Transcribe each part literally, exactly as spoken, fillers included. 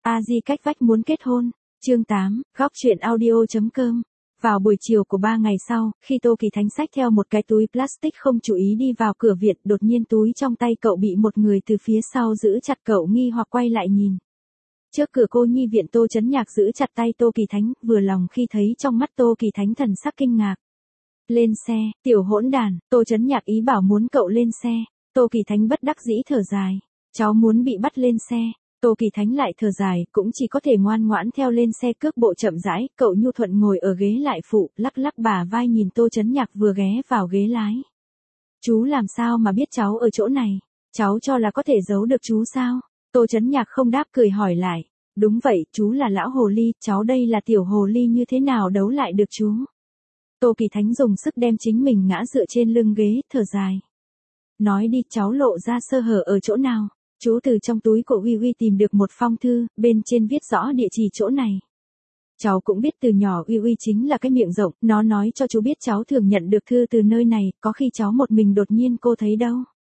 A Di cách vách muốn kết hôn. Chương tám, góc truyện audio chấm com. Vào buổi chiều của ba ngày sau, khi Tô Kỳ Thánh xách theo một cái túi plastic không chú ý đi vào cửa viện, đột nhiên túi trong tay cậu bị một người từ phía sau giữ chặt, cậu nghi hoặc quay lại nhìn. Trước cửa cô nhi viện, Tô Chấn Nhạc giữ chặt tay Tô Kỳ Thánh, vừa lòng khi thấy trong mắt Tô Kỳ Thánh thần sắc kinh ngạc. Lên xe, tiểu hỗn đàn. Tô Chấn Nhạc ý bảo muốn cậu lên xe. Tô Kỳ Thánh bất đắc dĩ thở dài. Cháu muốn bị bắt lên xe. Tô Kỳ Thánh lại thở dài, cũng chỉ có thể ngoan ngoãn theo lên xe, cước bộ chậm rãi, cậu nhu thuận ngồi ở ghế lại phụ, lắc lắc bả vai nhìn Tô Chấn Nhạc vừa ghé vào ghế lái. Chú làm sao mà biết cháu ở chỗ này? Cháu cho là có thể giấu được chú sao? Tô Chấn Nhạc không đáp, cười hỏi lại. Đúng vậy, chú là lão hồ ly, cháu đây là tiểu hồ ly, như thế nào đấu lại được chú? Tô Kỳ Thánh dùng sức đem chính mình ngã dựa trên lưng ghế, thở dài. Nói đi, cháu lộ ra sơ hở ở chỗ nào? Chú từ trong túi của Uy Uy tìm được một phong thư, bên trên viết rõ địa chỉ chỗ này. Cháu cũng biết từ nhỏ Uy Uy chính là cái miệng rộng, nó nói cho chú biết cháu thường nhận được thư từ nơi này, có khi cháu một mình đột nhiên cô thấy đâu.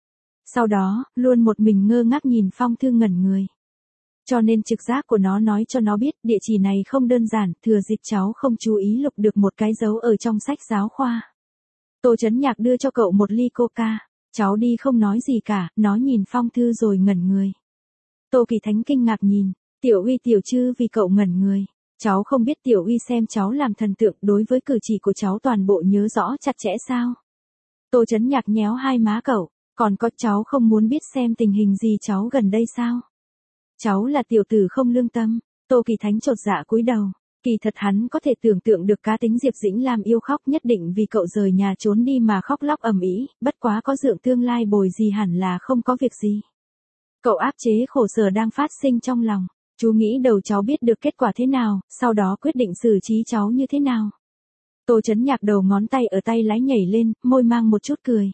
Sau đó, luôn một mình ngơ ngác nhìn phong thư ngẩn người. Cho nên trực giác của nó nói cho nó biết địa chỉ này không đơn giản, thừa dịp cháu không chú ý lục được một cái dấu ở trong sách giáo khoa. Tô Chấn Nhạc đưa cho cậu một ly coca. Cháu đi không nói gì cả, nó nhìn phong thư rồi ngẩn người. Tô Kỳ Thánh kinh ngạc nhìn, Tiểu Uy tiểu chư vì cậu ngẩn người. Cháu không biết Tiểu Uy xem cháu làm thần tượng, đối với cử chỉ của cháu toàn bộ nhớ rõ chặt chẽ sao? Tô Chấn Nhạc nhéo hai má cậu, còn có cháu không muốn biết xem tình hình gì cháu gần đây sao? Cháu là tiểu tử không lương tâm. Tô Kỳ Thánh chột dạ cúi đầu. Kỳ thật hắn có thể tưởng tượng được cá tính Diệp Dĩnh Lam yêu khóc nhất định vì cậu rời nhà trốn đi mà khóc lóc ầm ĩ, bất quá có dượng tương lai bồi gì hẳn là không có việc gì. Cậu áp chế khổ sở đang phát sinh trong lòng. Chú nghĩ đầu cháu biết được kết quả thế nào, sau đó quyết định xử trí cháu như thế nào. Tô Chấn Nhạc đầu ngón tay ở tay lái nhảy lên, môi mang một chút cười.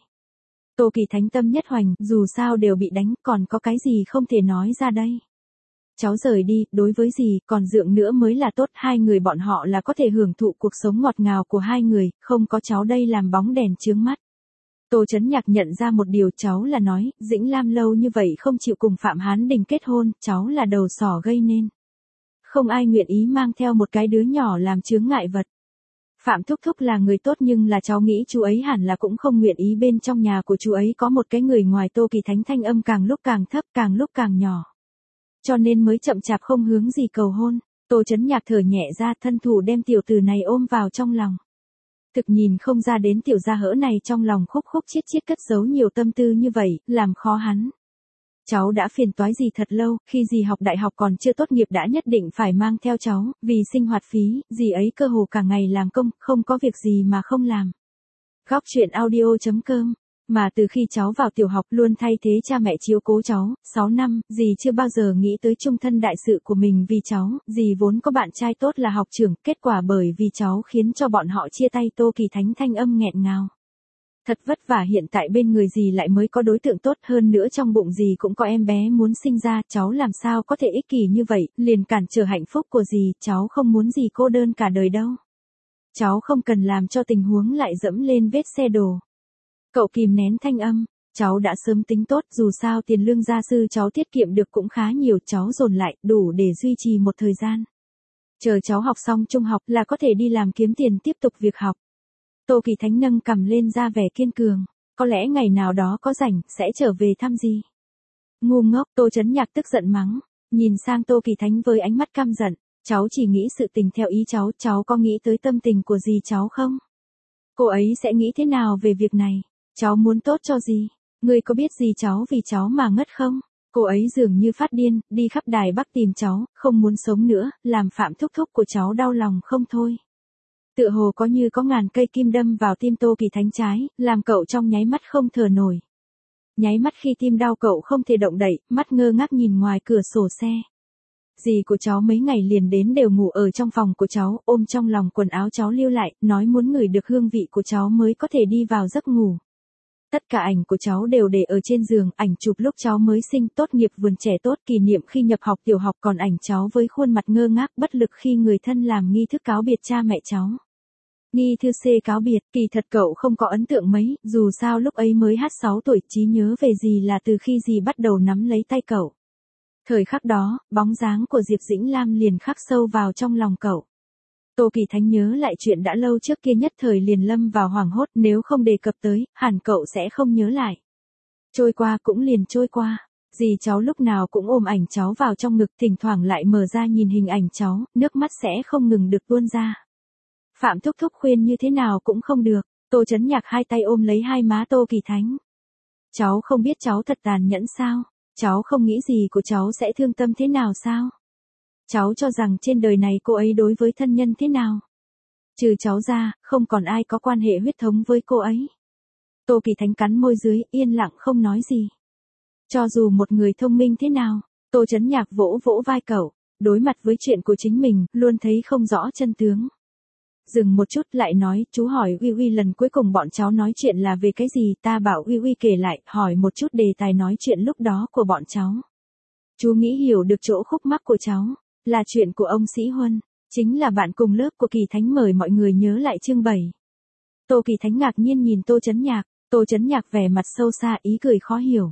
Tô Kỳ Thánh tâm nhất hoành, dù sao đều bị đánh, còn có cái gì không thể nói ra đây. Cháu rời đi, đối với gì, còn dượng nữa mới là tốt, hai người bọn họ là có thể hưởng thụ cuộc sống ngọt ngào của hai người, không có cháu đây làm bóng đèn chướng mắt. Tô Chấn Nhạc nhận ra một điều, cháu là nói, Dĩnh Lam lâu như vậy không chịu cùng Phạm Hán Đình kết hôn, cháu là đầu sỏ gây nên. Không ai nguyện ý mang theo một cái đứa nhỏ làm chướng ngại vật. Phạm Thúc Thúc là người tốt nhưng là cháu nghĩ chú ấy hẳn là cũng không nguyện ý bên trong nhà của chú ấy có một cái người ngoài. Tô Kỳ Thánh thanh âm càng lúc càng thấp, càng lúc càng nhỏ. Cho nên mới chậm chạp không hướng gì cầu hôn. Tô Chấn Nhạc thở nhẹ ra, thân thủ đem tiểu tử này ôm vào trong lòng. Thực nhìn không ra đến tiểu gia hỡ này trong lòng khúc khúc chiết chiết cất giấu nhiều tâm tư như vậy, làm khó hắn. Cháu đã phiền toái gì thật lâu, khi dì học đại học còn chưa tốt nghiệp đã nhất định phải mang theo cháu, vì sinh hoạt phí, dì ấy cơ hồ cả ngày làm công, không có việc gì mà không làm. Góc truyện audio chấm com. Mà từ khi cháu vào tiểu học luôn thay thế cha mẹ chiếu cố cháu, sáu năm, dì chưa bao giờ nghĩ tới chung thân đại sự của mình vì cháu, dì vốn có bạn trai tốt là học trưởng, kết quả bởi vì cháu khiến cho bọn họ chia tay. Tô Kỳ Thánh thanh âm nghẹn ngào. Thật vất vả hiện tại bên người dì lại mới có đối tượng tốt, hơn nữa trong bụng dì cũng có em bé muốn sinh ra, cháu làm sao có thể ích kỷ như vậy, liền cản trở hạnh phúc của dì, cháu không muốn dì cô đơn cả đời đâu. Cháu không cần làm cho tình huống lại dẫm lên vết xe đổ. Cậu kìm nén thanh âm, cháu đã sớm tính tốt, dù sao tiền lương gia sư cháu tiết kiệm được cũng khá nhiều, cháu dồn lại, đủ để duy trì một thời gian. Chờ cháu học xong trung học là có thể đi làm kiếm tiền tiếp tục việc học. Tô Kỳ Thánh nâng cằm lên ra vẻ kiên cường, có lẽ ngày nào đó có rảnh, sẽ trở về thăm dì. Ngu ngốc, Tô Chấn Nhạc tức giận mắng, nhìn sang Tô Kỳ Thánh với ánh mắt căm giận, cháu chỉ nghĩ sự tình theo ý cháu, cháu có nghĩ tới tâm tình của dì cháu không? Cô ấy sẽ nghĩ thế nào về việc này? Cháu muốn tốt cho gì? Ngươi có biết gì cháu vì cháu mà ngất không? Cô ấy dường như phát điên, đi khắp Đài Bắc tìm cháu, không muốn sống nữa, làm Phạm Thúc Thúc của cháu đau lòng không thôi. Tựa hồ có như có ngàn cây kim đâm vào tim Tô Kỳ Thánh trái, làm cậu trong nháy mắt không thở nổi. Nháy mắt khi tim đau cậu không thể động đậy, mắt ngơ ngác nhìn ngoài cửa sổ xe. Dì của cháu mấy ngày liền đến đều ngủ ở trong phòng của cháu, ôm trong lòng quần áo cháu lưu lại, nói muốn ngửi được hương vị của cháu mới có thể đi vào giấc ngủ. Tất cả ảnh của cháu đều để ở trên giường, ảnh chụp lúc cháu mới sinh, tốt nghiệp vườn trẻ tốt, kỷ niệm khi nhập học tiểu học, còn ảnh cháu với khuôn mặt ngơ ngác bất lực khi người thân làm nghi thức cáo biệt cha mẹ cháu. Nghi thư C cáo biệt, kỳ thật cậu không có ấn tượng mấy, dù sao lúc ấy mới hát sáu tuổi, trí nhớ về dì là từ khi dì bắt đầu nắm lấy tay cậu. Thời khắc đó, bóng dáng của Diệp Dĩnh Lam liền khắc sâu vào trong lòng cậu. Tô Kỳ Thánh nhớ lại chuyện đã lâu trước kia nhất thời liền lâm vào hoảng hốt, nếu không đề cập tới, hẳn cậu sẽ không nhớ lại. Trôi qua cũng liền trôi qua. Dì cháu lúc nào cũng ôm ảnh cháu vào trong ngực, thỉnh thoảng lại mở ra nhìn hình ảnh cháu, nước mắt sẽ không ngừng được tuôn ra. Phạm Thúc Thúc khuyên như thế nào cũng không được, Tô Chấn Nhạc hai tay ôm lấy hai má Tô Kỳ Thánh. Cháu không biết cháu thật tàn nhẫn sao? Cháu không nghĩ gì của cháu sẽ thương tâm thế nào sao? Cháu cho rằng trên đời này cô ấy đối với thân nhân thế nào? Trừ cháu ra, không còn ai có quan hệ huyết thống với cô ấy. Tô Kỳ Thánh cắn môi dưới, yên lặng không nói gì. Cho dù một người thông minh thế nào, Tô Chấn Nhạc vỗ vỗ vai cậu, đối mặt với chuyện của chính mình, luôn thấy không rõ chân tướng. Dừng một chút lại nói, chú hỏi Uy Uy lần cuối cùng bọn cháu nói chuyện là về cái gì, ta bảo Uy Uy kể lại, hỏi một chút đề tài nói chuyện lúc đó của bọn cháu. Chú nghĩ hiểu được chỗ khúc mắc của cháu, là chuyện của ông Sĩ Huân, chính là bạn cùng lớp của Kỳ Thánh mời mọi người nhớ lại chương bảy. Tô Kỳ Thánh ngạc nhiên nhìn Tô Chấn Nhạc, Tô Chấn Nhạc vẻ mặt sâu xa ý cười khó hiểu.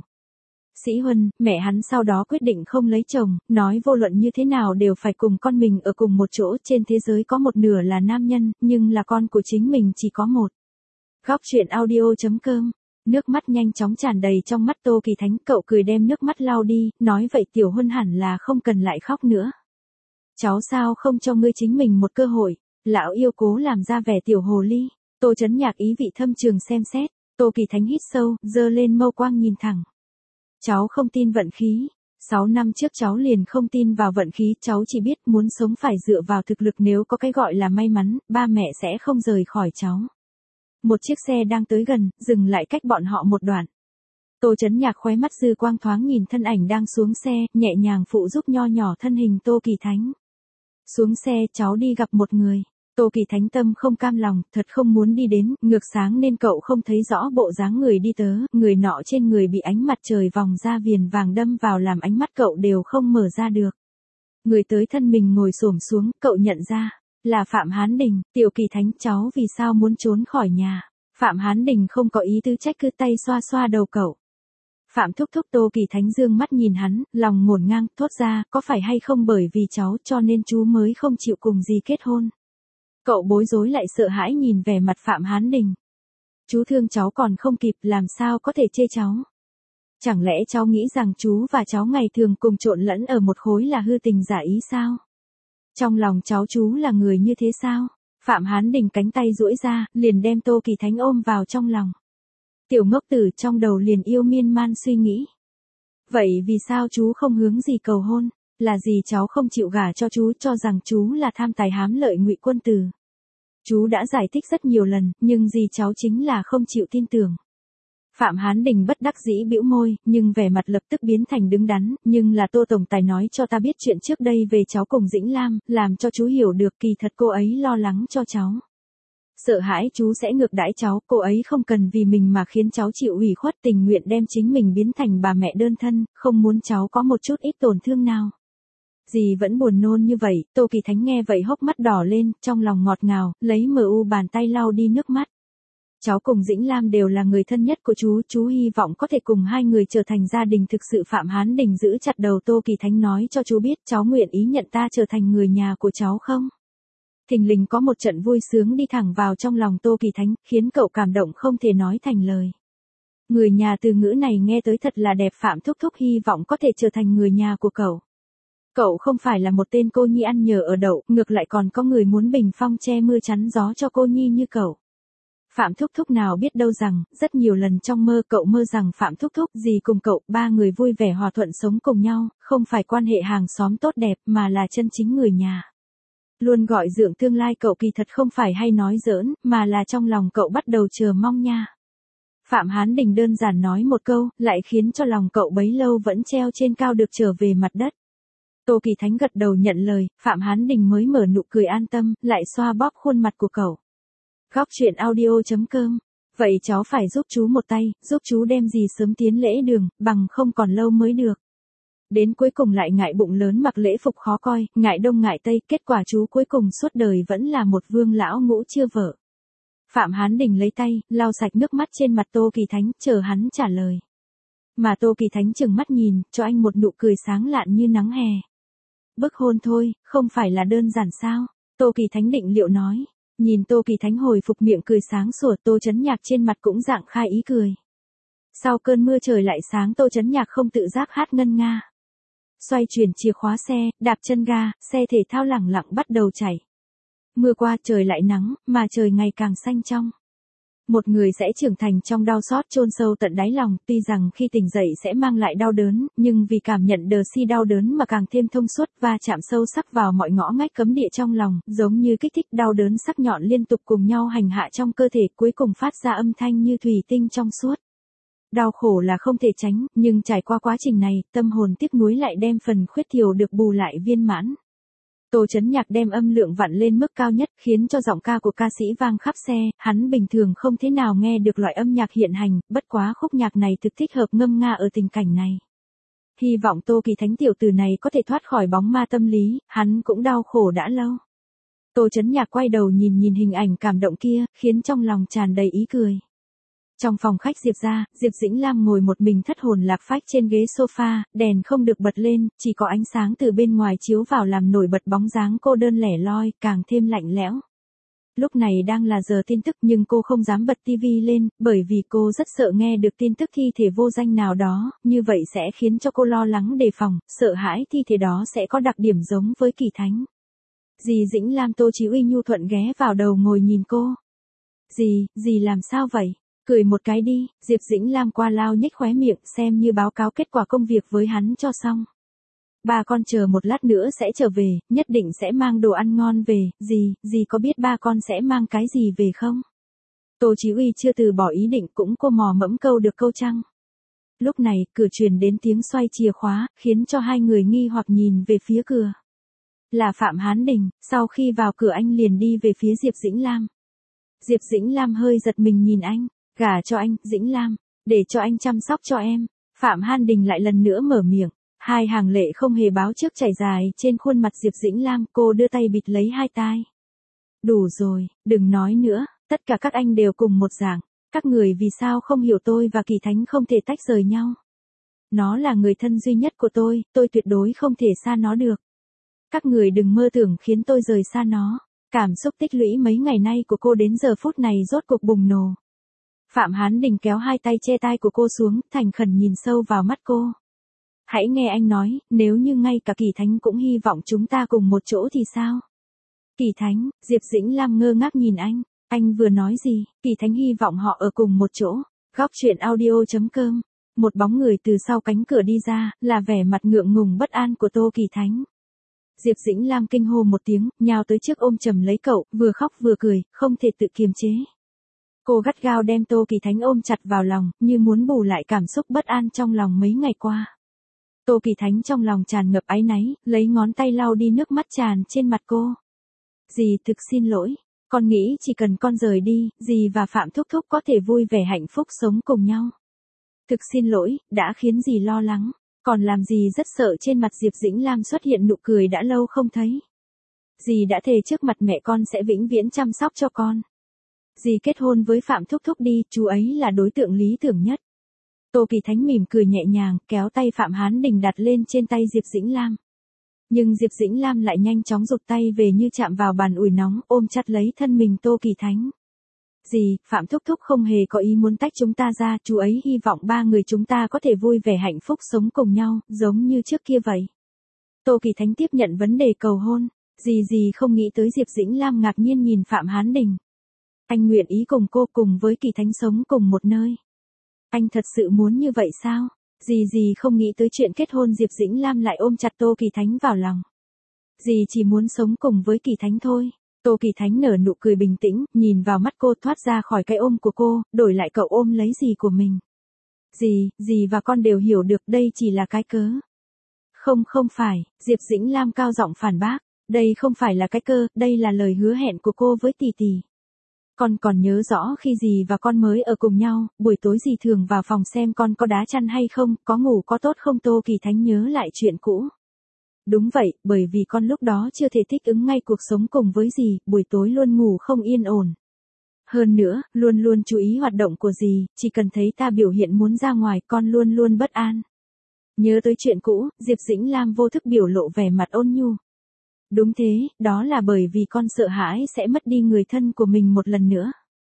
Sĩ Huân, mẹ hắn sau đó quyết định không lấy chồng, nói vô luận như thế nào đều phải cùng con mình ở cùng một chỗ, trên thế giới có một nửa là nam nhân, nhưng là con của chính mình chỉ có một. Góc truyện audio chấm com. Nước mắt nhanh chóng tràn đầy trong mắt Tô Kỳ Thánh, cậu cười đem nước mắt lau đi, nói vậy Tiểu Huân hẳn là không cần lại khóc nữa. Cháu sao không cho ngươi chính mình một cơ hội, lão yêu cố làm ra vẻ tiểu hồ ly. Tô Chấn Nhạc ý vị thâm trường xem xét, Tô Kỳ Thánh hít sâu, giơ lên mâu quang nhìn thẳng. Cháu không tin vận khí. Sáu năm trước cháu liền không tin vào vận khí, cháu chỉ biết muốn sống phải dựa vào thực lực, nếu có cái gọi là may mắn, ba mẹ sẽ không rời khỏi cháu. Một chiếc xe đang tới gần, dừng lại cách bọn họ một đoạn. Tô Chấn Nhạc khóe mắt dư quang thoáng nhìn thân ảnh đang xuống xe, nhẹ nhàng phụ giúp nho nhỏ thân hình Tô Kỳ Thánh. Xuống xe, cháu đi gặp một người. Tô Kỳ Thánh tâm không cam lòng, thật không muốn đi đến, ngược sáng nên cậu không thấy rõ bộ dáng người đi tớ, người nọ trên người bị ánh mặt trời vòng ra viền vàng đâm vào làm ánh mắt cậu đều không mở ra được. Người tới thân mình ngồi xổm xuống, cậu nhận ra, là Phạm Hán Đình. Tiểu Kỳ Thánh, cháu vì sao muốn trốn khỏi nhà? Phạm Hán Đình không có ý tứ trách, cứ tay xoa xoa đầu cậu. Phạm Thúc Thúc. Tô Kỳ Thánh dương mắt nhìn hắn, lòng ngổn ngang, thốt ra, có phải hay không bởi vì cháu cho nên chú mới không chịu cùng dì kết hôn? Cậu bối rối lại sợ hãi nhìn vẻ mặt Phạm Hán Đình. Chú thương cháu còn không kịp, làm sao có thể chê cháu? Chẳng lẽ cháu nghĩ rằng chú và cháu ngày thường cùng trộn lẫn ở một khối là hư tình giả ý sao? Trong lòng cháu chú là người như thế sao? Phạm Hán Đình cánh tay duỗi ra, liền đem Tô Kỳ Thánh ôm vào trong lòng. Tiểu ngốc tử trong đầu liền yêu miên man suy nghĩ. Vậy vì sao chú không hướng gì cầu hôn? Là gì cháu không chịu gả cho chú, cho rằng chú là tham tài hám lợi ngụy quân tử? Chú đã giải thích rất nhiều lần, nhưng gì cháu chính là không chịu tin tưởng. Phạm Hán Đình bất đắc dĩ bĩu môi, nhưng vẻ mặt lập tức biến thành đứng đắn, nhưng là Tô tổng tài nói cho ta biết chuyện trước đây về cháu cùng Dĩnh Lam, làm cho chú hiểu được kỳ thật cô ấy lo lắng cho cháu. Sợ hãi chú sẽ ngược đãi cháu, cô ấy không cần vì mình mà khiến cháu chịu ủy khuất, tình nguyện đem chính mình biến thành bà mẹ đơn thân, không muốn cháu có một chút ít tổn thương nào. Dì vẫn buồn nôn như vậy. Tô Kỳ Thánh nghe vậy hốc mắt đỏ lên, trong lòng ngọt ngào, lấy mờ u bàn tay lau đi nước mắt. Cháu cùng Dĩnh Lam đều là người thân nhất của chú, chú hy vọng có thể cùng hai người trở thành gia đình thực sự. Phạm Hán Đình giữ chặt đầu Tô Kỳ Thánh nói cho chú biết, cháu nguyện ý nhận ta trở thành người nhà của cháu không? Thình lình có một trận vui sướng đi thẳng vào trong lòng Tô Kỳ Thánh, khiến cậu cảm động không thể nói thành lời. Người nhà từ ngữ này nghe tới thật là đẹp. Phạm Thúc Thúc hy vọng có thể trở thành người nhà của cậu. Cậu không phải là một tên cô nhi ăn nhờ ở đậu, ngược lại còn có người muốn bình phong che mưa chắn gió cho cô nhi như cậu. Phạm Thúc Thúc nào biết đâu rằng, rất nhiều lần trong mơ cậu mơ rằng Phạm Thúc Thúc dì cùng cậu, ba người vui vẻ hòa thuận sống cùng nhau, không phải quan hệ hàng xóm tốt đẹp mà là chân chính người nhà. Luôn gọi dượng tương lai cậu kỳ thật không phải hay nói giỡn, mà là trong lòng cậu bắt đầu chờ mong nha. Phạm Hán Đình đơn giản nói một câu, lại khiến cho lòng cậu bấy lâu vẫn treo trên cao được trở về mặt đất. Tô Kỳ Thánh gật đầu nhận lời, Phạm Hán Đình mới mở nụ cười an tâm, lại xoa bóp khuôn mặt của cậu. Góc truyện audio chấm com. Vậy cháu phải giúp chú một tay, giúp chú đem dì sớm tiến lễ đường, bằng không còn lâu mới được. Đến cuối cùng lại ngại bụng lớn mặc lễ phục khó coi, ngại đông ngại tây, kết quả chú cuối cùng suốt đời vẫn là một vương lão ngũ chưa vợ. Phạm Hán Đình lấy tay, lau sạch nước mắt trên mặt Tô Kỳ Thánh, chờ hắn trả lời. Mà Tô Kỳ Thánh trừng mắt nhìn, cho anh một nụ cười sáng lạn như nắng hè. Bức hôn thôi, không phải là đơn giản sao? Tô Kỳ Thánh định liệu nói. Nhìn Tô Kỳ Thánh hồi phục miệng cười sáng sủa, Tô Chấn Nhạc trên mặt cũng dạng khai ý cười. Sau cơn mưa trời lại sáng, Tô Chấn Nhạc không tự giác hát ngân nga. Xoay chuyển chìa khóa xe, đạp chân ga, xe thể thao lẳng lặng bắt đầu chạy. Mưa qua trời lại nắng, mà trời ngày càng xanh trong. Một người sẽ trưởng thành trong đau xót chôn sâu tận đáy lòng, tuy rằng khi tỉnh dậy sẽ mang lại đau đớn, nhưng vì cảm nhận đờ si đau đớn mà càng thêm thông suốt và chạm sâu sắc vào mọi ngõ ngách cấm địa trong lòng, giống như kích thích đau đớn sắc nhọn liên tục cùng nhau hành hạ trong cơ thể, cuối cùng phát ra âm thanh như thủy tinh trong suốt. Đau khổ là không thể tránh, nhưng trải qua quá trình này, tâm hồn tiếc nuối lại đem phần khuyết thiểu được bù lại viên mãn. Tô Chấn Nhạc đem âm lượng vặn lên mức cao nhất, khiến cho giọng ca của ca sĩ vang khắp xe, hắn bình thường không thế nào nghe được loại âm nhạc hiện hành, bất quá khúc nhạc này thực thích hợp ngâm nga ở tình cảnh này. Hy vọng Tô Kỳ Thánh tiểu tử này có thể thoát khỏi bóng ma tâm lý, hắn cũng đau khổ đã lâu. Tô Chấn Nhạc quay đầu nhìn nhìn hình ảnh cảm động kia, khiến trong lòng tràn đầy ý cười. Trong phòng khách Diệp ra, Diệp Dĩnh Lam ngồi một mình thất hồn lạc phách trên ghế sofa, đèn không được bật lên, chỉ có ánh sáng từ bên ngoài chiếu vào làm nổi bật bóng dáng cô đơn lẻ loi, càng thêm lạnh lẽo. Lúc này đang là giờ tin tức nhưng cô không dám bật tivi lên, bởi vì cô rất sợ nghe được tin tức thi thể vô danh nào đó, như vậy sẽ khiến cho cô lo lắng đề phòng, sợ hãi thi thể đó sẽ có đặc điểm giống với Kỳ Thánh. Dì Dĩnh Lam Tô Chí Uy nhu thuận ghé vào đầu ngồi nhìn cô. Dì, dì làm sao vậy? Cười một cái đi, Diệp Dĩnh Lam qua lao nhếch khóe miệng, xem như báo cáo kết quả công việc với hắn cho xong. Ba con chờ một lát nữa sẽ trở về, nhất định sẽ mang đồ ăn ngon về, dì, dì có biết ba con sẽ mang cái gì về không? Tô Chí Uy chưa từ bỏ ý định, cũng cô mò mẫm câu được câu trăng. Lúc này, cửa truyền đến tiếng xoay chìa khóa, khiến cho hai người nghi hoặc nhìn về phía cửa. Là Phạm Hán Đình, sau khi vào cửa anh liền đi về phía Diệp Dĩnh Lam. Diệp Dĩnh Lam hơi giật mình nhìn anh. Gả cho anh, Dĩnh Lam, để cho anh chăm sóc cho em. Phạm Hán Đình lại lần nữa mở miệng, hai hàng lệ không hề báo trước chảy dài trên khuôn mặt Diệp Dĩnh Lam, cô đưa tay bịt lấy hai tai. Đủ rồi, đừng nói nữa, tất cả các anh đều cùng một dạng, các người vì sao không hiểu tôi và Kỳ Thánh không thể tách rời nhau. Nó là người thân duy nhất của tôi, tôi tuyệt đối không thể xa nó được. Các người đừng mơ tưởng khiến tôi rời xa nó. Cảm xúc tích lũy mấy ngày nay của cô đến giờ phút này rốt cuộc bùng nổ. Phạm Hán Đình kéo hai tay che tai của cô xuống, thành khẩn nhìn sâu vào mắt cô. Hãy nghe anh nói, nếu như ngay cả Kỳ Thánh cũng hy vọng chúng ta cùng một chỗ thì sao? Kỳ Thánh, Diệp Dĩnh Lam ngơ ngác nhìn anh, anh vừa nói gì? Kỳ Thánh hy vọng họ ở cùng một chỗ. Góc truyện audio chấm com. Một bóng người từ sau cánh cửa đi ra, là vẻ mặt ngượng ngùng bất an của Tô Kỳ Thánh. Diệp Dĩnh Lam kinh hô một tiếng, nhào tới trước ôm chầm lấy cậu, vừa khóc vừa cười, không thể tự kiềm chế. Cô gắt gao đem Tô Kỳ Thánh ôm chặt vào lòng, như muốn bù lại cảm xúc bất an trong lòng mấy ngày qua. Tô Kỳ Thánh trong lòng tràn ngập áy náy, lấy ngón tay lau đi nước mắt tràn trên mặt cô. Dì thực xin lỗi, con nghĩ chỉ cần con rời đi, dì và Phạm Thúc Thúc có thể vui vẻ hạnh phúc sống cùng nhau. Thực xin lỗi, đã khiến dì lo lắng, còn làm dì rất sợ. Trên mặt Diệp Dĩnh Lam xuất hiện nụ cười đã lâu không thấy. Dì đã thề trước mặt mẹ con sẽ vĩnh viễn chăm sóc cho con. Dì kết hôn với Phạm Thúc Thúc đi, chú ấy là đối tượng lý tưởng nhất. Tô Kỳ Thánh mỉm cười nhẹ nhàng, kéo tay Phạm Hán Đình đặt lên trên tay Diệp Dĩnh Lam. Nhưng Diệp Dĩnh Lam lại nhanh chóng rụt tay về như chạm vào bàn ủi nóng, ôm chặt lấy thân mình Tô Kỳ Thánh. Dì, Phạm Thúc Thúc không hề có ý muốn tách chúng ta ra, chú ấy hy vọng ba người chúng ta có thể vui vẻ hạnh phúc sống cùng nhau, giống như trước kia vậy. Tô Kỳ Thánh tiếp nhận vấn đề cầu hôn. Dì dì không nghĩ tới. Diệp Dĩnh Lam ngạc nhiên nhìn Phạm Hán Đình. Anh nguyện ý cùng cô cùng với Kỳ Thánh sống cùng một nơi. Anh thật sự muốn như vậy sao? Dì dì không nghĩ tới chuyện kết hôn. Diệp Dĩnh Lam lại ôm chặt Tô Kỳ Thánh vào lòng. Dì chỉ muốn sống cùng với Kỳ Thánh thôi. Tô Kỳ Thánh nở nụ cười bình tĩnh, nhìn vào mắt cô, thoát ra khỏi cái ôm của cô, đổi lại cậu ôm lấy dì của mình. Dì, dì và con đều hiểu được đây chỉ là cái cớ. Không không phải, Diệp Dĩnh Lam cao giọng phản bác. Đây không phải là cái cơ, đây là lời hứa hẹn của cô với tỷ tỷ. Con còn nhớ rõ khi dì và con mới ở cùng nhau, buổi tối dì thường vào phòng xem con có đá chăn hay không, có ngủ có tốt không. Tô Kỳ Thánh nhớ lại chuyện cũ. Đúng vậy, bởi vì con lúc đó chưa thể thích ứng ngay cuộc sống cùng với dì, buổi tối luôn ngủ không yên ổn. Hơn nữa, luôn luôn chú ý hoạt động của dì, chỉ cần thấy ta biểu hiện muốn ra ngoài con luôn luôn bất an. Nhớ tới chuyện cũ, Diệp Dĩnh Lam vô thức biểu lộ vẻ mặt ôn nhu. Đúng thế, đó là bởi vì con sợ hãi sẽ mất đi người thân của mình một lần nữa.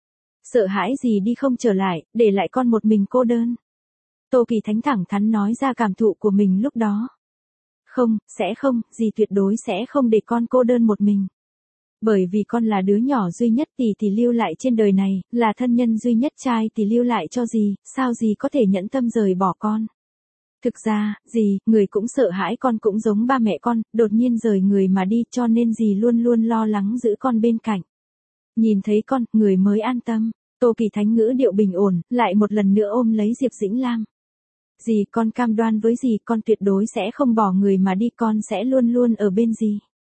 Sợ hãi gì đi không trở lại, để lại con một mình cô đơn. Tô Kỳ Thánh thẳng thắn nói ra cảm thụ của mình lúc đó. Không, sẽ không, dì tuyệt đối sẽ không để con cô đơn một mình. Bởi vì con là đứa nhỏ duy nhất tỷ tỷ lưu lại trên đời này, là thân nhân duy nhất trai tỷ lưu lại cho dì, sao dì có thể nhẫn tâm rời bỏ con. Thực ra, dì, người cũng sợ hãi con cũng giống ba mẹ con, đột nhiên rời người mà đi cho nên dì luôn luôn lo lắng giữ con bên cạnh. Nhìn thấy con, người mới an tâm. Tô Kỳ Thánh ngữ điệu bình ổn, lại một lần nữa ôm lấy Diệp Dĩnh Lam. Dì, con cam đoan với dì con tuyệt đối sẽ không bỏ người mà đi, con sẽ luôn luôn ở bên dì.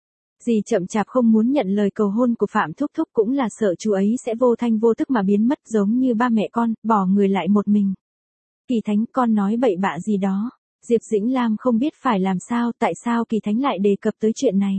Dì chậm chạp không muốn nhận lời cầu hôn của Phạm Thúc Thúc cũng là sợ chú ấy sẽ vô thanh vô tức mà biến mất giống như ba mẹ con, bỏ người lại một mình. Kỳ Thánh, con nói bậy bạ gì đó. Diệp Dĩnh Lam không biết phải làm sao, tại sao Kỳ Thánh lại đề cập tới chuyện này.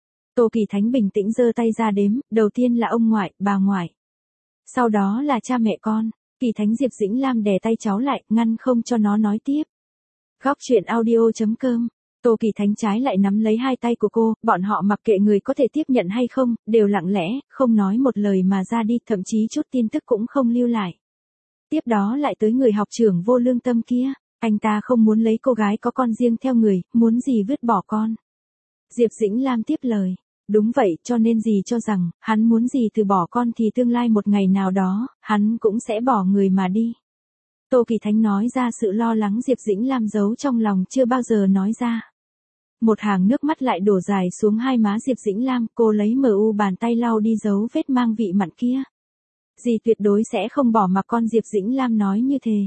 Tô Kỳ Thánh bình tĩnh giơ tay ra đếm, đầu tiên là ông ngoại, bà ngoại. Sau đó là cha mẹ con. Kỳ Thánh Diệp Dĩnh Lam đè tay cháu lại, ngăn không cho nó nói tiếp. Góc truyện audio chấm com. Tô Kỳ Thánh trái lại nắm lấy hai tay của cô, bọn họ mặc kệ người có thể tiếp nhận hay không, đều lặng lẽ, không nói một lời mà ra đi, thậm chí chút tin tức cũng không lưu lại. Tiếp đó lại tới người học trưởng vô lương tâm kia, anh ta không muốn lấy cô gái có con riêng theo người, muốn gì vứt bỏ con. Diệp Dĩnh Lam tiếp lời, đúng vậy, cho nên dì cho rằng, hắn muốn gì từ bỏ con thì tương lai một ngày nào đó, hắn cũng sẽ bỏ người mà đi. Tô Kỳ Thánh nói ra sự lo lắng Diệp Dĩnh Lam giấu trong lòng chưa bao giờ nói ra. Một hàng nước mắt lại đổ dài xuống hai má Diệp Dĩnh Lam, cô lấy mờ u bàn tay lau đi dấu vết mang vị mặn kia. Dì tuyệt đối sẽ không bỏ mặc con, Diệp Dĩnh Lam nói như thề.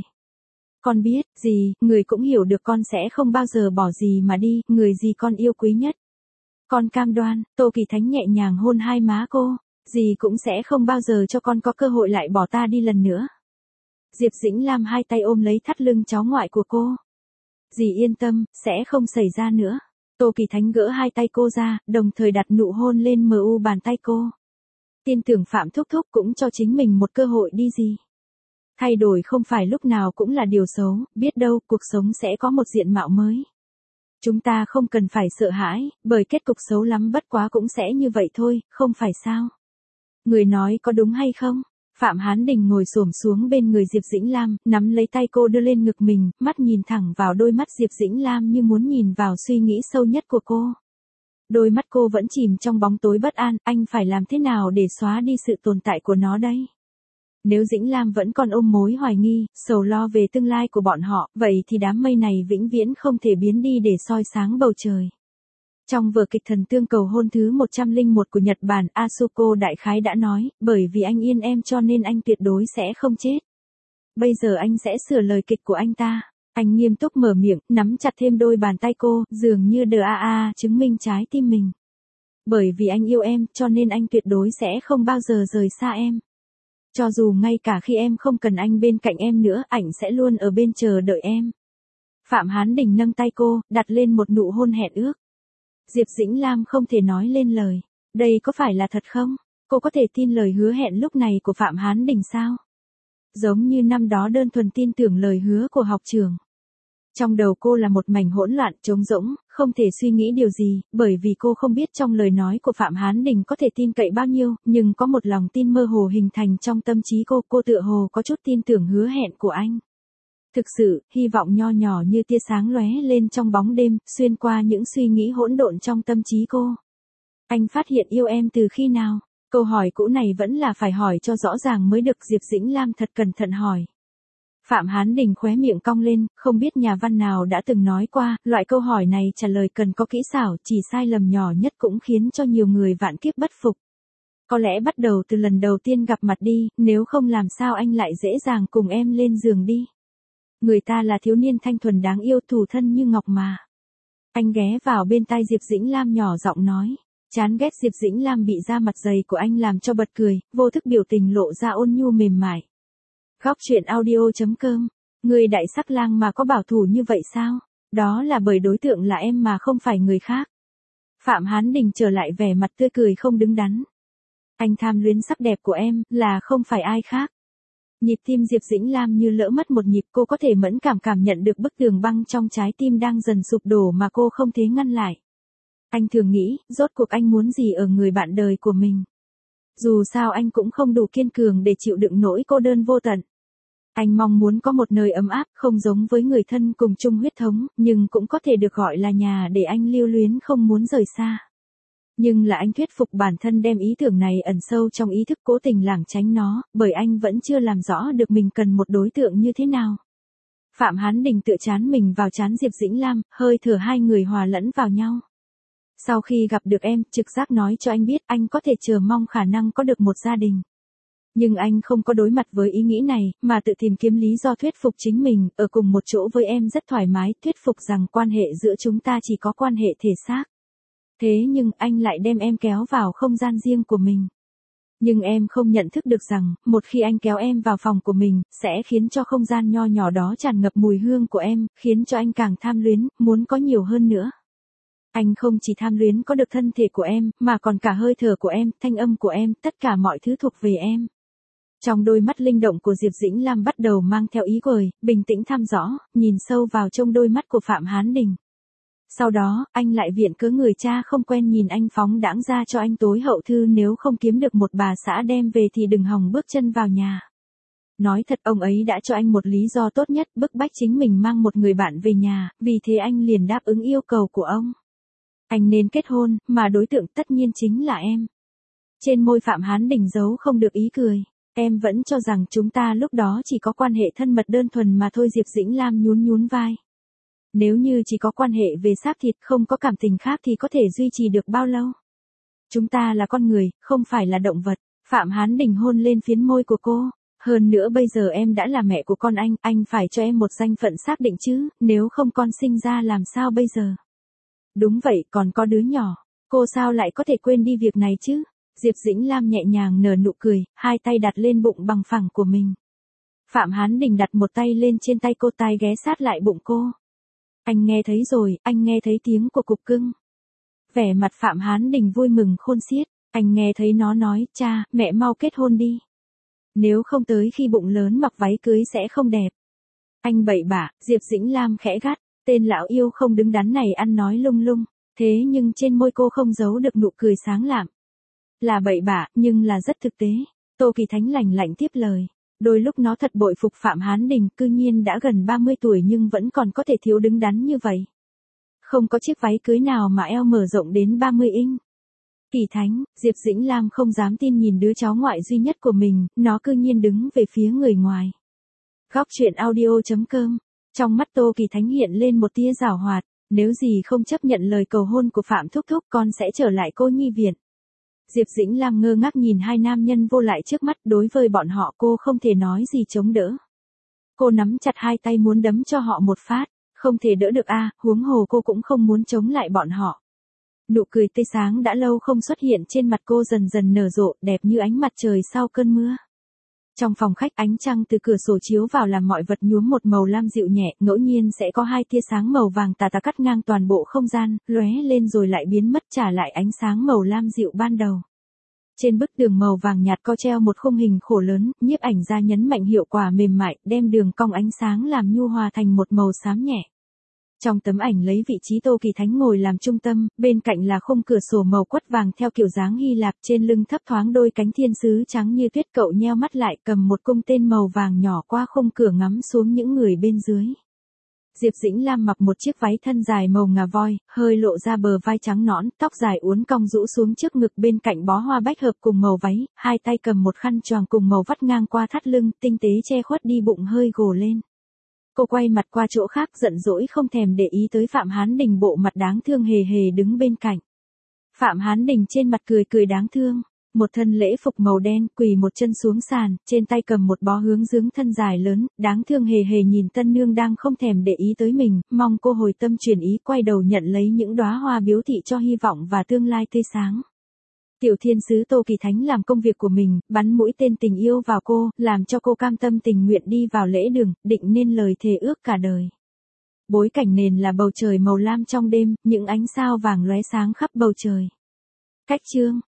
Con biết, dì, người cũng hiểu được con sẽ không bao giờ bỏ dì mà đi, người dì con yêu quý nhất. Con cam đoan. Tô Kỳ Thánh nhẹ nhàng hôn hai má cô, dì cũng sẽ không bao giờ cho con có cơ hội lại bỏ ta đi lần nữa. Diệp Dĩnh Lam hai tay ôm lấy thắt lưng cháu ngoại của cô. Dì yên tâm, sẽ không xảy ra nữa. Tô Kỳ Thánh gỡ hai tay cô ra, đồng thời đặt nụ hôn lên mờ u bàn tay cô. Tin tưởng Phạm Thúc Thúc cũng cho chính mình một cơ hội đi dì. Thay đổi không phải lúc nào cũng là điều xấu, biết đâu cuộc sống sẽ có một diện mạo mới. Chúng ta không cần phải sợ hãi, bởi kết cục xấu lắm bất quá cũng sẽ như vậy thôi, không phải sao? Người nói có đúng hay không? Phạm Hán Đình ngồi xổm xuống bên người Diệp Dĩnh Lam, nắm lấy tay cô đưa lên ngực mình, mắt nhìn thẳng vào đôi mắt Diệp Dĩnh Lam như muốn nhìn vào suy nghĩ sâu nhất của cô. Đôi mắt cô vẫn chìm trong bóng tối bất an, anh phải làm thế nào để xóa đi sự tồn tại của nó đây? Nếu Dĩnh Lam vẫn còn ôm mối hoài nghi, sầu lo về tương lai của bọn họ, vậy thì đám mây này vĩnh viễn không thể biến đi để soi sáng bầu trời. Trong vở kịch Thần Tương Cầu Hôn thứ một trăm lẻ một của Nhật Bản, Asuko đại khái đã nói, bởi vì anh yên em cho nên anh tuyệt đối sẽ không chết. Bây giờ anh sẽ sửa lời kịch của anh ta. Anh nghiêm túc mở miệng, nắm chặt thêm đôi bàn tay cô, dường như đờ a a chứng minh trái tim mình. Bởi vì anh yêu em, cho nên anh tuyệt đối sẽ không bao giờ rời xa em. Cho dù ngay cả khi em không cần anh bên cạnh em nữa, anh sẽ luôn ở bên chờ đợi em. Phạm Hán Đình nâng tay cô, đặt lên một nụ hôn hẹn ước. Diệp Dĩnh Lam không thể nói lên lời. Đây có phải là thật không? Cô có thể tin lời hứa hẹn lúc này của Phạm Hán Đình sao? Giống như năm đó đơn thuần tin tưởng lời hứa của học trường. Trong đầu cô là một mảnh hỗn loạn, trống rỗng, không thể suy nghĩ điều gì, bởi vì cô không biết trong lời nói của Phạm Hán Đình có thể tin cậy bao nhiêu, nhưng có một lòng tin mơ hồ hình thành trong tâm trí cô, cô tựa hồ có chút tin tưởng hứa hẹn của anh. Thực sự, hy vọng nho nhỏ như tia sáng lóe lên trong bóng đêm, xuyên qua những suy nghĩ hỗn độn trong tâm trí cô. Anh phát hiện yêu em từ khi nào? Câu hỏi cũ này vẫn là phải hỏi cho rõ ràng mới được, Diệp Dĩnh Lam thật cẩn thận hỏi. Phạm Hán Đình khóe miệng cong lên, không biết nhà văn nào đã từng nói qua, loại câu hỏi này trả lời cần có kỹ xảo, chỉ sai lầm nhỏ nhất cũng khiến cho nhiều người vạn kiếp bất phục. Có lẽ bắt đầu từ lần đầu tiên gặp mặt đi, nếu không làm sao anh lại dễ dàng cùng em lên giường đi. Người ta là thiếu niên thanh thuần đáng yêu, thủ thân như ngọc mà. Anh ghé vào bên tai Diệp Dĩnh Lam nhỏ giọng nói. Chán ghét Diệp Dĩnh Lam bị da mặt dày của anh làm cho bật cười, vô thức biểu tình lộ ra ôn nhu mềm mại. Góc truyện audio chấm com. Người đại sắc lang mà có bảo thủ như vậy sao? Đó là bởi đối tượng là em mà không phải người khác. Phạm Hán Đình trở lại vẻ mặt tươi cười không đứng đắn. Anh tham luyến sắc đẹp của em, là không phải ai khác. Nhịp tim Diệp Dĩnh Lam như lỡ mất một nhịp, cô có thể mẫn cảm cảm nhận được bức tường băng trong trái tim đang dần sụp đổ mà cô không thể ngăn lại. Anh thường nghĩ, rốt cuộc anh muốn gì ở người bạn đời của mình. Dù sao anh cũng không đủ kiên cường để chịu đựng nỗi cô đơn vô tận. Anh mong muốn có một nơi ấm áp, không giống với người thân cùng chung huyết thống, nhưng cũng có thể được gọi là nhà để anh lưu luyến không muốn rời xa. Nhưng là anh thuyết phục bản thân đem ý tưởng này ẩn sâu trong ý thức, cố tình lảng tránh nó, bởi anh vẫn chưa làm rõ được mình cần một đối tượng như thế nào. Phạm Hán Đình tựa trán mình vào trán Diệp Dĩnh Lam, hơi thở hai người hòa lẫn vào nhau. Sau khi gặp được em, trực giác nói cho anh biết anh có thể chờ mong khả năng có được một gia đình. Nhưng anh không có đối mặt với ý nghĩ này, mà tự tìm kiếm lý do thuyết phục chính mình, ở cùng một chỗ với em rất thoải mái, thuyết phục rằng quan hệ giữa chúng ta chỉ có quan hệ thể xác. Thế nhưng anh lại đem em kéo vào không gian riêng của mình. Nhưng em không nhận thức được rằng, một khi anh kéo em vào phòng của mình, sẽ khiến cho không gian nho nhỏ đó tràn ngập mùi hương của em, khiến cho anh càng tham luyến, muốn có nhiều hơn nữa. Anh không chỉ tham luyến có được thân thể của em, mà còn cả hơi thở của em, thanh âm của em, tất cả mọi thứ thuộc về em. Trong đôi mắt linh động của Diệp Dĩnh Lam bắt đầu mang theo ý cười, bình tĩnh thăm dò, nhìn sâu vào trong đôi mắt của Phạm Hán Đình. Sau đó, anh lại viện cớ người cha không quen nhìn anh phóng đãng ra cho anh tối hậu thư, nếu không kiếm được một bà xã đem về thì đừng hòng bước chân vào nhà. Nói thật, ông ấy đã cho anh một lý do tốt nhất, bức bách chính mình mang một người bạn về nhà, vì thế anh liền đáp ứng yêu cầu của ông. Anh nên kết hôn, mà đối tượng tất nhiên chính là em. Trên môi Phạm Hán Đình giấu không được ý cười. Em vẫn cho rằng chúng ta lúc đó chỉ có quan hệ thân mật đơn thuần mà thôi. Diệp Dĩnh Lam nhún nhún vai. Nếu như chỉ có quan hệ về xác thịt, không có cảm tình khác thì có thể duy trì được bao lâu? Chúng ta là con người, không phải là động vật. Phạm Hán Đình hôn lên phiến môi của cô. Hơn nữa bây giờ em đã là mẹ của con anh, anh phải cho em một danh phận xác định chứ, nếu không con sinh ra làm sao bây giờ? Đúng vậy, còn có đứa nhỏ, cô sao lại có thể quên đi việc này chứ? Diệp Dĩnh Lam nhẹ nhàng nở nụ cười, hai tay đặt lên bụng bằng phẳng của mình. Phạm Hán Đình đặt một tay lên trên tay cô, tai ghé sát lại bụng cô. Anh nghe thấy rồi, anh nghe thấy tiếng của cục cưng. Vẻ mặt Phạm Hán Đình vui mừng khôn xiết, anh nghe thấy nó nói, cha, mẹ mau kết hôn đi. Nếu không tới khi bụng lớn mặc váy cưới sẽ không đẹp. Anh bậy bạ, Diệp Dĩnh Lam khẽ gắt, tên lão yêu không đứng đắn này ăn nói lung lung, thế nhưng trên môi cô không giấu được nụ cười sáng lạng. Là bậy bạ, nhưng là rất thực tế. Tô Kỳ Thánh lạnh lạnh tiếp lời. Đôi lúc nó thật bội phục Phạm Hán Đình, cư nhiên đã gần ba mươi tuổi nhưng vẫn còn có thể thiếu đứng đắn như vậy. Không có chiếc váy cưới nào mà eo mở rộng đến ba mươi inch. Kỳ Thánh, Diệp Dĩnh Lam không dám tin nhìn đứa cháu ngoại duy nhất của mình, nó cư nhiên đứng về phía người ngoài. Góc truyện audio chấm com. Trong mắt Tô Kỳ Thánh hiện lên một tia giảo hoạt, nếu gì không chấp nhận lời cầu hôn của Phạm Thúc Thúc, con sẽ trở lại cô nhi viện. Diệp Dĩnh Lam ngơ ngác nhìn hai nam nhân vô lại trước mắt, đối với bọn họ cô không thể nói gì chống đỡ. Cô nắm chặt hai tay muốn đấm cho họ một phát, không thể đỡ được a, à, huống hồ cô cũng không muốn chống lại bọn họ. Nụ cười tươi sáng đã lâu không xuất hiện trên mặt cô dần dần nở rộ, đẹp như ánh mặt trời sau cơn mưa. Trong phòng khách, ánh trăng từ cửa sổ chiếu vào làm mọi vật nhuốm một màu lam dịu nhẹ, ngẫu nhiên sẽ có hai tia sáng màu vàng tà tà cắt ngang toàn bộ không gian, lóe lên rồi lại biến mất, trả lại ánh sáng màu lam dịu ban đầu. Trên bức tường màu vàng nhạt có treo một khung hình khổ lớn, nhiếp ảnh ra nhấn mạnh hiệu quả mềm mại, đem đường cong ánh sáng làm nhu hòa thành một màu xám nhẹ. Trong tấm ảnh lấy vị trí Tô Kỳ Thánh ngồi làm trung tâm, bên cạnh là khung cửa sổ màu quất vàng theo kiểu dáng Hy Lạp, trên lưng thấp thoáng đôi cánh thiên sứ trắng như tuyết, cậu nheo mắt lại cầm một cung tên màu vàng nhỏ qua khung cửa ngắm xuống những người bên dưới. Diệp Dĩnh Lam mặc một chiếc váy thân dài màu ngà voi, hơi lộ ra bờ vai trắng nõn, tóc dài uốn cong rũ xuống trước ngực, bên cạnh bó hoa bách hợp cùng màu váy, hai tay cầm một khăn choàng cùng màu vắt ngang qua thắt lưng, tinh tế che khuất đi bụng hơi gồ lên. Cô quay mặt qua chỗ khác, giận dỗi không thèm để ý tới Phạm Hán Đình bộ mặt đáng thương hề hề đứng bên cạnh. Phạm Hán Đình trên mặt cười cười đáng thương, một thân lễ phục màu đen, quỳ một chân xuống sàn, trên tay cầm một bó hướng dương thân dài lớn, đáng thương hề hề nhìn tân nương đang không thèm để ý tới mình, mong cô hồi tâm chuyển ý, quay đầu nhận lấy những đóa hoa biếu thị cho hy vọng và tương lai tươi sáng. Tiểu thiên sứ Tô Kỳ Thánh làm công việc của mình, bắn mũi tên tình yêu vào cô, làm cho cô cam tâm tình nguyện đi vào lễ đường, định nên lời thề ước cả đời. Bối cảnh nền là bầu trời màu lam trong đêm, những ánh sao vàng lóe sáng khắp bầu trời. Cách chương